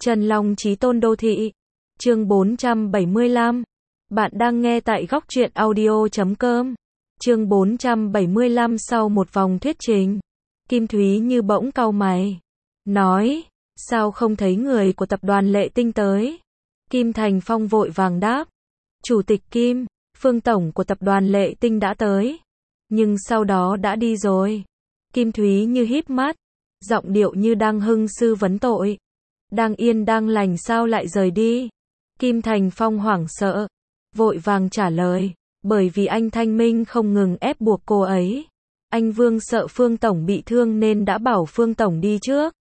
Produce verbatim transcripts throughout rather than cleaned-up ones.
Trần Long Chí Tôn Đô Thị. Chương bốn trăm bảy mươi lăm. Bạn đang nghe tại góc truyện audio chấm com. Chương bốn trăm bảy mươi lăm. Sau một vòng thuyết trình, Kim Thúy Như bỗng cau mày, nói, sao không thấy người của tập đoàn Lệ Tinh tới? Kim Thành Phong vội vàng đáp, Chủ tịch Kim, Phương Tổng của tập đoàn Lệ Tinh đã tới, nhưng sau đó đã đi rồi. Kim Thúy Như híp mắt, giọng điệu như đang hưng sư vấn tội. Đang yên đang lành sao lại rời đi? Kim Thành Phong hoảng sợ, vội vàng trả lời, bởi vì anh Thanh Minh không ngừng ép buộc cô ấy. Anh Vương sợ Phương Tổng bị thương nên đã bảo Phương Tổng đi trước.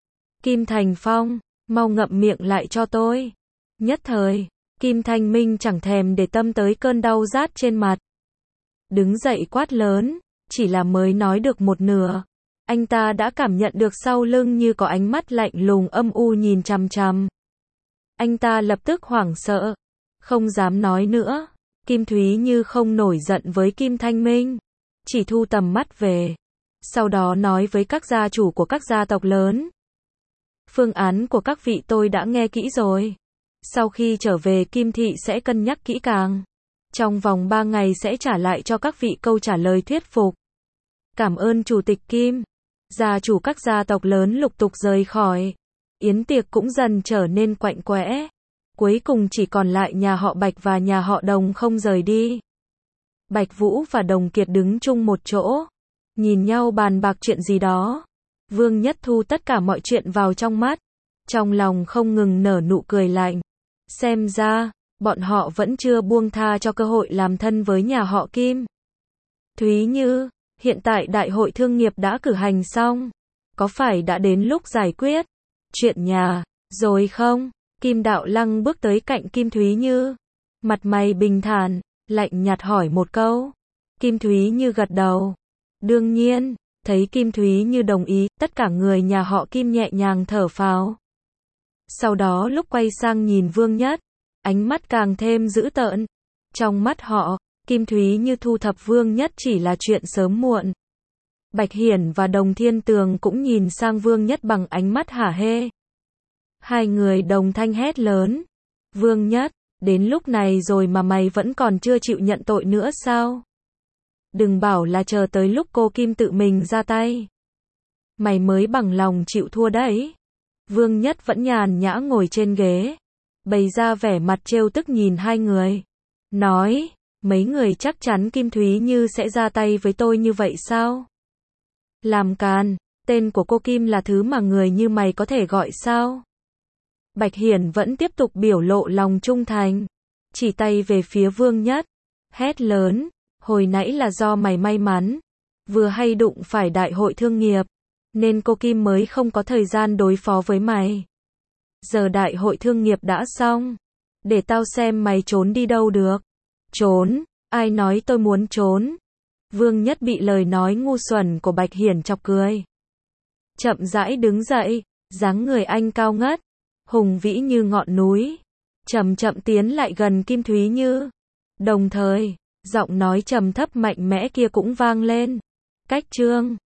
Kim Thành Phong, mau ngậm miệng lại cho tôi. Nhất thời, Kim Thanh Minh chẳng thèm để tâm tới cơn đau rát trên mặt. Đứng dậy quát lớn, chỉ là mới nói được một nửa. Anh ta đã cảm nhận được sau lưng như có ánh mắt lạnh lùng âm u nhìn chằm chằm. Anh ta lập tức hoảng sợ, không dám nói nữa. Kim Thúy Như không nổi giận với Kim Thanh Minh, chỉ thu tầm mắt về. Sau đó nói với các gia chủ của các gia tộc lớn. Phương án của các vị tôi đã nghe kỹ rồi. Sau khi trở về Kim Thị sẽ cân nhắc kỹ càng. Trong vòng ba ngày sẽ trả lại cho các vị câu trả lời thuyết phục. Cảm ơn Chủ tịch Kim. Gia chủ các gia tộc lớn lục tục rời khỏi. Yến tiệc cũng dần trở nên quạnh quẽ. Cuối cùng chỉ còn lại nhà họ Bạch và nhà họ Đồng không rời đi. Bạch Vũ và Đồng Kiệt đứng chung một chỗ, nhìn nhau bàn bạc chuyện gì đó. Vương Nhất thu tất cả mọi chuyện vào trong mắt, trong lòng không ngừng nở nụ cười lạnh. Xem ra, bọn họ vẫn chưa buông tha cho cơ hội làm thân với nhà họ Kim. Thúy Như, hiện tại đại hội thương nghiệp đã cử hành xong, có phải đã đến lúc giải quyết chuyện nhà rồi không? Kim Đạo Lăng bước tới cạnh Kim Thúy Như, mặt mày bình thản, lạnh nhạt hỏi một câu. Kim Thúy Như gật đầu. Đương nhiên, thấy Kim Thúy Như đồng ý, tất cả người nhà họ Kim nhẹ nhàng thở phào. Sau đó lúc quay sang nhìn Vương Nhất, ánh mắt càng thêm dữ tợn. Trong mắt họ, Kim Thúy Như thu thập Vương Nhất chỉ là chuyện sớm muộn. Bạch Hiển và Đồng Thiên Tường cũng nhìn sang Vương Nhất bằng ánh mắt hả hê. Hai người đồng thanh hét lớn. Vương Nhất, đến lúc này rồi mà mày vẫn còn chưa chịu nhận tội nữa sao? Đừng bảo là chờ tới lúc cô Kim tự mình ra tay. Mày mới bằng lòng chịu thua đấy. Vương Nhất vẫn nhàn nhã ngồi trên ghế, bày ra vẻ mặt trêu tức nhìn hai người. Nói, mấy người chắc chắn Kim Thúy Như sẽ ra tay với tôi như vậy sao? Làm càn, tên của cô Kim là thứ mà người như mày có thể gọi sao? Bạch Hiển vẫn tiếp tục biểu lộ lòng trung thành, chỉ tay về phía Vương Nhất, hét lớn, hồi nãy là do mày may mắn, vừa hay đụng phải đại hội thương nghiệp, nên cô Kim mới không có thời gian đối phó với mày. Giờ đại hội thương nghiệp đã xong, để tao xem mày trốn đi đâu được. Trốn? Ai nói tôi muốn trốn? Vương Nhất bị lời nói ngu xuẩn của Bạch Hiển chọc cười. Chậm rãi đứng dậy, dáng người anh cao ngất, hùng vĩ như ngọn núi, chậm chậm tiến lại gần Kim Thúy Như. Đồng thời, giọng nói trầm thấp mạnh mẽ kia cũng vang lên. Cách chương